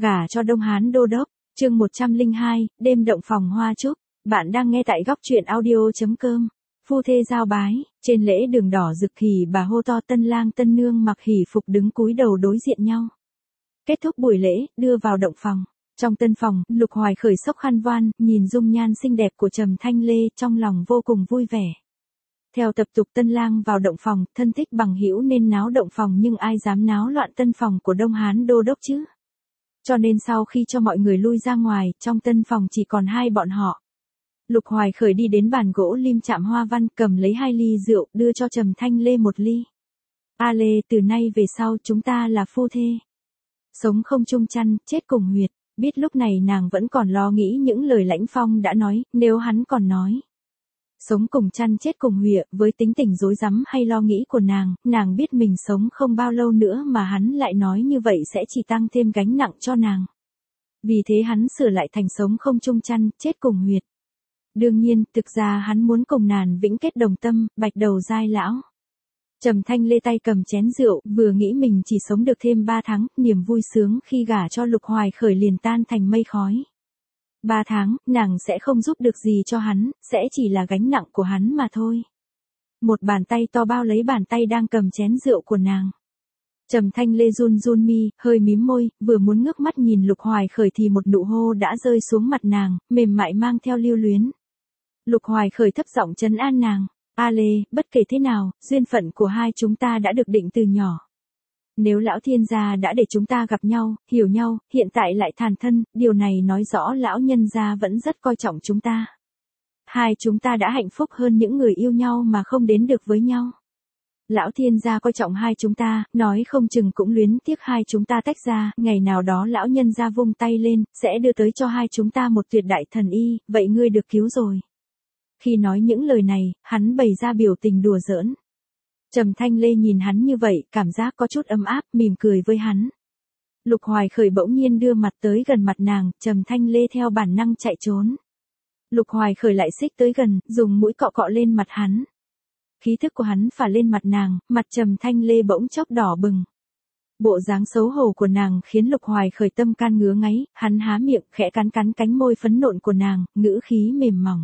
Gả cho Đông Hán Đô Đốc, chương 102, đêm động phòng hoa trúc. Bạn đang nghe tại góc truyện audio.com. Phu thê giao bái, trên lễ đường đỏ rực hỉ bà hô to tân lang tân nương mặc hỉ phục đứng cúi đầu đối diện nhau. Kết thúc buổi lễ, đưa vào động phòng. Trong tân phòng, Lục Hoài khởi xốc khăn voan, nhìn dung nhan xinh đẹp của Trầm Thanh Lê, trong lòng vô cùng vui vẻ. Theo tập tục tân lang vào động phòng, thân thích bằng hữu nên náo động phòng nhưng ai dám náo loạn tân phòng của Đông Hán Đô Đốc chứ. Cho nên sau khi cho mọi người lui ra ngoài, trong tân phòng chỉ còn hai bọn họ. Lục Hoài khởi đi đến bàn gỗ lim chạm hoa văn, cầm lấy 2 ly rượu, đưa cho Trầm Thanh Lê 1 ly. A Lê, từ nay về sau chúng ta là phu thê. Sống không chung chăn, chết cùng huyệt. Biết lúc này nàng vẫn còn lo nghĩ những lời Lãnh Phong đã nói, nếu hắn còn nói. Sống cùng chăn chết cùng huyệt, với tính tình rối rắm hay lo nghĩ của nàng biết mình sống không bao lâu nữa mà hắn lại nói như vậy sẽ chỉ tăng thêm gánh nặng cho nàng. Vì thế hắn sửa lại thành sống không chung chăn, chết cùng huyệt. Đương nhiên, thực ra hắn muốn cùng nàng vĩnh kết đồng tâm, bạch đầu giai lão. Trầm Thanh Lê tay cầm chén rượu, vừa nghĩ mình chỉ sống được thêm 3 tháng, niềm vui sướng khi gả cho Lục Hoài khởi liền tan thành mây khói. 3 tháng, nàng sẽ không giúp được gì cho hắn, sẽ chỉ là gánh nặng của hắn mà thôi. Một bàn tay to bao lấy bàn tay đang cầm chén rượu của nàng. Trầm Thanh Lê run run mi, hơi mím môi, vừa muốn ngước mắt nhìn Lục Hoài khởi thì một nụ hôn đã rơi xuống mặt nàng, mềm mại mang theo lưu luyến. Lục Hoài khởi thấp giọng trấn an nàng, A Lê, bất kể thế nào, duyên phận của hai chúng ta đã được định từ nhỏ. Nếu lão thiên gia đã để chúng ta gặp nhau, hiểu nhau, hiện tại lại tàn thân, điều này nói rõ lão nhân gia vẫn rất coi trọng chúng ta. Hai chúng ta đã hạnh phúc hơn những người yêu nhau mà không đến được với nhau. Lão thiên gia coi trọng hai chúng ta, nói không chừng cũng luyến tiếc hai chúng ta tách ra, ngày nào đó lão nhân gia vung tay lên, sẽ đưa tới cho hai chúng ta một tuyệt đại thần y, vậy ngươi được cứu rồi. Khi nói những lời này, hắn bày ra biểu tình đùa giỡn. Trầm Thanh Lê nhìn hắn như vậy, cảm giác có chút ấm áp, mỉm cười với hắn. Lục Hoài khởi bỗng nhiên đưa mặt tới gần mặt nàng, Trầm Thanh Lê theo bản năng chạy trốn. Lục Hoài khởi lại xích tới gần, dùng mũi cọ cọ lên mặt hắn. Khí thức của hắn phả lên mặt nàng, mặt Trầm Thanh Lê bỗng chốc đỏ bừng. Bộ dáng xấu hổ của nàng khiến Lục Hoài khởi tâm can ngứa ngáy, hắn há miệng, khẽ cắn cánh môi phấn nộn của nàng, ngữ khí mềm mỏng.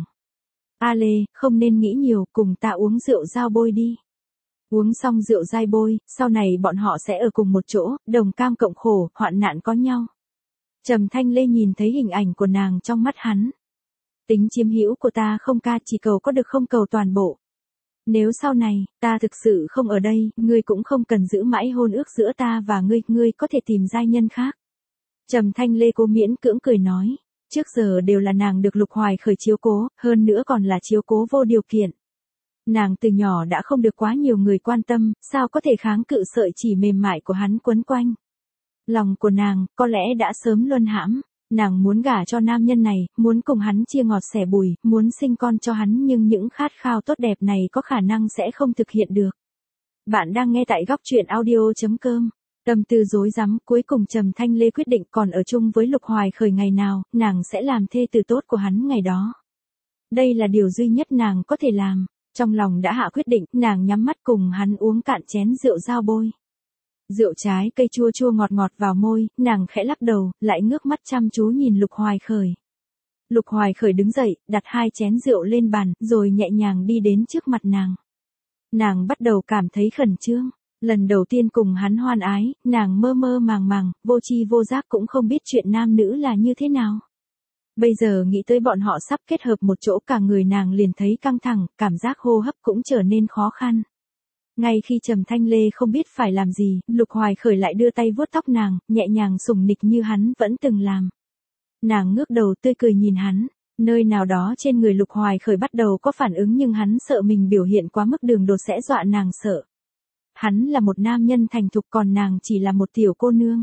A Lê, không nên nghĩ nhiều, cùng ta uống rượu giao bôi đi. Uống xong rượu dai bôi, sau này bọn họ sẽ ở cùng một chỗ, đồng cam cộng khổ, hoạn nạn có nhau. Trầm Thanh Lê nhìn thấy hình ảnh của nàng trong mắt hắn. Tính chiếm hữu của ta không ca, chỉ cầu có được không cầu toàn bộ. Nếu sau này, ta thực sự không ở đây, ngươi cũng không cần giữ mãi hôn ước giữa ta và ngươi có thể tìm giai nhân khác. Trầm Thanh Lê cố miễn cưỡng cười nói. Trước giờ đều là nàng được Lục Hoài khởi chiếu cố, hơn nữa còn là chiếu cố vô điều kiện. Nàng từ nhỏ đã không được quá nhiều người quan tâm, sao có thể kháng cự sợi chỉ mềm mại của hắn quấn quanh. Lòng của nàng, có lẽ đã sớm luân hãm, nàng muốn gả cho nam nhân này, muốn cùng hắn chia ngọt sẻ bùi, muốn sinh con cho hắn nhưng những khát khao tốt đẹp này có khả năng sẽ không thực hiện được. Bạn đang nghe tại góc truyện audio.com. Tâm tư rối rắm, cuối cùng Trầm Thanh Lê quyết định còn ở chung với Lục Hoài khởi ngày nào, nàng sẽ làm thê tử tốt của hắn ngày đó. Đây là điều duy nhất nàng có thể làm. Trong lòng đã hạ quyết định, nàng nhắm mắt cùng hắn uống cạn chén rượu giao bôi. Rượu trái cây chua chua ngọt ngọt vào môi, nàng khẽ lắc đầu, lại ngước mắt chăm chú nhìn Lục Hoài khởi. Lục Hoài khởi đứng dậy, đặt 2 chén rượu lên bàn, rồi nhẹ nhàng đi đến trước mặt nàng. Nàng bắt đầu cảm thấy khẩn trương. Lần đầu tiên cùng hắn hoan ái, nàng mơ mơ màng, vô tri vô giác cũng không biết chuyện nam nữ là như thế nào. Bây giờ nghĩ tới bọn họ sắp kết hợp một chỗ, cả người nàng liền thấy căng thẳng, cảm giác hô hấp cũng trở nên khó khăn. Ngay khi Trầm Thanh Lê không biết phải làm gì, Lục Hoài khởi lại đưa tay vuốt tóc nàng, nhẹ nhàng sủng nịch như hắn vẫn từng làm. Nàng ngước đầu tươi cười nhìn hắn, nơi nào đó trên người Lục Hoài khởi bắt đầu có phản ứng nhưng hắn sợ mình biểu hiện quá mức đường đột sẽ dọa nàng sợ. Hắn là một nam nhân thành thục còn nàng chỉ là một tiểu cô nương.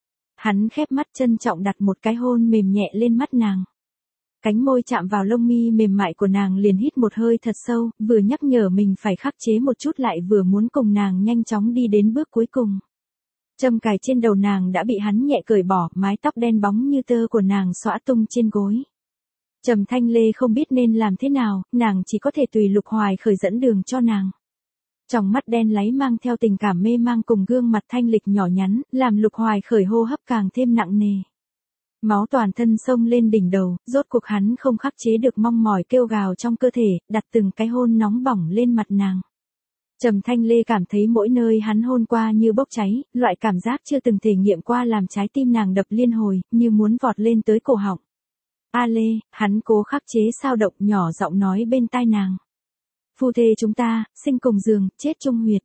Hắn khép mắt trân trọng đặt một cái hôn mềm nhẹ lên mắt nàng. Cánh môi chạm vào lông mi mềm mại của nàng liền hít một hơi thật sâu, vừa nhắc nhở mình phải khắc chế một chút lại vừa muốn cùng nàng nhanh chóng đi đến bước cuối cùng. Châm cài trên đầu nàng đã bị hắn nhẹ cởi bỏ, mái tóc đen bóng như tơ của nàng xõa tung trên gối. Trầm Thanh Lê không biết nên làm thế nào, nàng chỉ có thể tùy Lục Hoài khởi dẫn đường cho nàng. Trong mắt đen láy mang theo tình cảm mê mang cùng gương mặt thanh lịch nhỏ nhắn, làm Lục Hoài khởi hô hấp càng thêm nặng nề. Máu toàn thân xông lên đỉnh đầu, rốt cuộc hắn không khắc chế được mong mỏi kêu gào trong cơ thể, đặt từng cái hôn nóng bỏng lên mặt nàng. Trầm Thanh Lê cảm thấy mỗi nơi hắn hôn qua như bốc cháy, loại cảm giác chưa từng thể nghiệm qua làm trái tim nàng đập liên hồi, như muốn vọt lên tới cổ họng. A Lê, hắn cố khắc chế sao động, nhỏ giọng nói bên tai nàng. Phu thê chúng ta, sinh cùng giường, chết chung huyệt.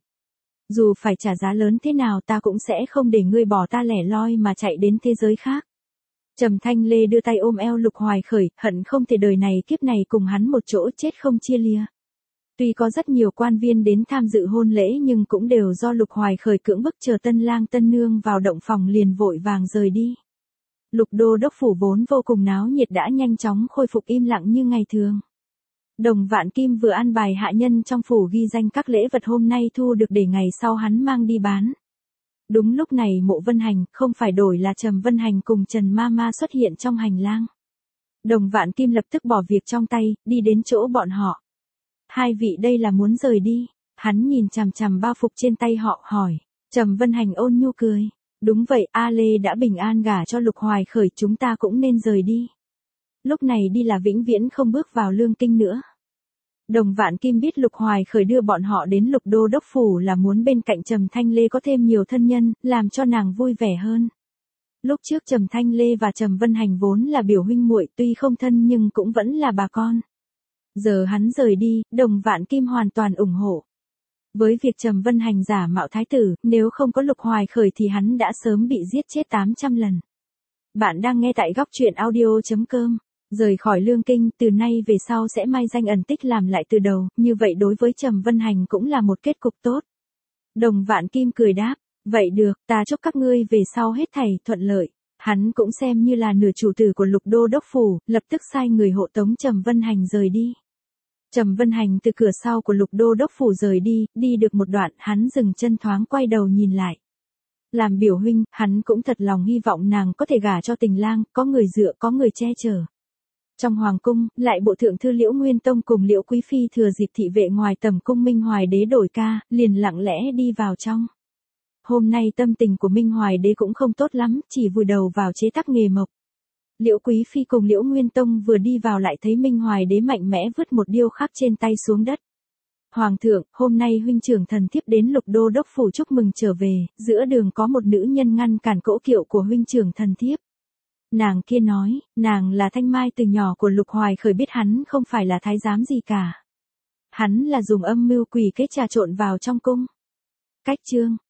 Dù phải trả giá lớn thế nào ta cũng sẽ không để ngươi bỏ ta lẻ loi mà chạy đến thế giới khác. Trầm Thanh Lê đưa tay ôm eo Lục Hoài Khởi, hận không thể đời này kiếp này cùng hắn một chỗ chết không chia lìa. Tuy có rất nhiều quan viên đến tham dự hôn lễ nhưng cũng đều do Lục Hoài Khởi cưỡng bức, chờ tân lang tân nương vào động phòng liền vội vàng rời đi. Lục đô đốc phủ vốn vô cùng náo nhiệt đã nhanh chóng khôi phục im lặng như ngày thường. Đồng Vạn Kim vừa an bài hạ nhân trong phủ ghi danh các lễ vật hôm nay thu được để ngày sau hắn mang đi bán. Đúng lúc này Mộ Vân Hành, không phải đổi là Trầm Vân Hành cùng Trần Mama xuất hiện trong hành lang. Đồng Vạn Kim lập tức bỏ việc trong tay, đi đến chỗ bọn họ. Hai vị đây là muốn rời đi. Hắn nhìn chằm chằm bao phục trên tay họ, hỏi. Trầm Vân Hành ôn nhu cười. Đúng vậy, A Lê đã bình an gả cho Lục Hoài Khởi, chúng ta cũng nên rời đi. Lúc này đi là vĩnh viễn không bước vào Lương Kinh nữa. Đồng Vạn Kim biết Lục Hoài Khởi đưa bọn họ đến Lục đô đốc phủ là muốn bên cạnh Trầm Thanh Lê có thêm nhiều thân nhân, làm cho nàng vui vẻ hơn. Lúc trước Trầm Thanh Lê và Trầm Vân Hành vốn là biểu huynh muội, tuy không thân nhưng cũng vẫn là bà con. Giờ hắn rời đi, Đồng Vạn Kim hoàn toàn ủng hộ. Với việc Trầm Vân Hành giả mạo thái tử, nếu không có Lục Hoài Khởi thì hắn đã sớm bị giết chết 800 lần. Bạn đang nghe tại góc truyện audio.com. Rời khỏi Lương Kinh, từ nay về sau sẽ mai danh ẩn tích làm lại từ đầu, như vậy đối với Trầm Vân Hành cũng là một kết cục tốt. Đồng Vạn Kim cười đáp, vậy được, ta chúc các ngươi về sau hết thảy thuận lợi. Hắn cũng xem như là nửa chủ tử của Lục đô đốc phủ, lập tức sai người hộ tống Trầm Vân Hành rời đi. Trầm Vân Hành từ cửa sau của Lục đô đốc phủ rời đi, đi được một đoạn, hắn dừng chân thoáng quay đầu nhìn lại. Làm biểu huynh, hắn cũng thật lòng hy vọng nàng có thể gả cho Tình lang, có người dựa, có người che chở. Trong hoàng cung, lại bộ thượng thư Liễu Nguyên Tông cùng Liễu Quý Phi thừa dịp thị vệ ngoài tầm cung Minh Hoài Đế đổi ca, liền lặng lẽ đi vào trong. Hôm nay tâm tình của Minh Hoài Đế cũng không tốt lắm, chỉ vùi đầu vào chế tác nghề mộc. Liễu Quý Phi cùng Liễu Nguyên Tông vừa đi vào lại thấy Minh Hoài Đế mạnh mẽ vứt một điêu khắc trên tay xuống đất. Hoàng thượng, hôm nay huynh trưởng thần thiếp đến Lục đô đốc phủ chúc mừng trở về, giữa đường có một nữ nhân ngăn cản cỗ kiệu của huynh trưởng thần thiếp. Nàng kia nói, nàng là Thanh Mai từ nhỏ của Lục Hoài Khởi, biết hắn không phải là thái giám gì cả. Hắn là dùng âm mưu quỷ kế trà trộn vào trong cung. Cách chương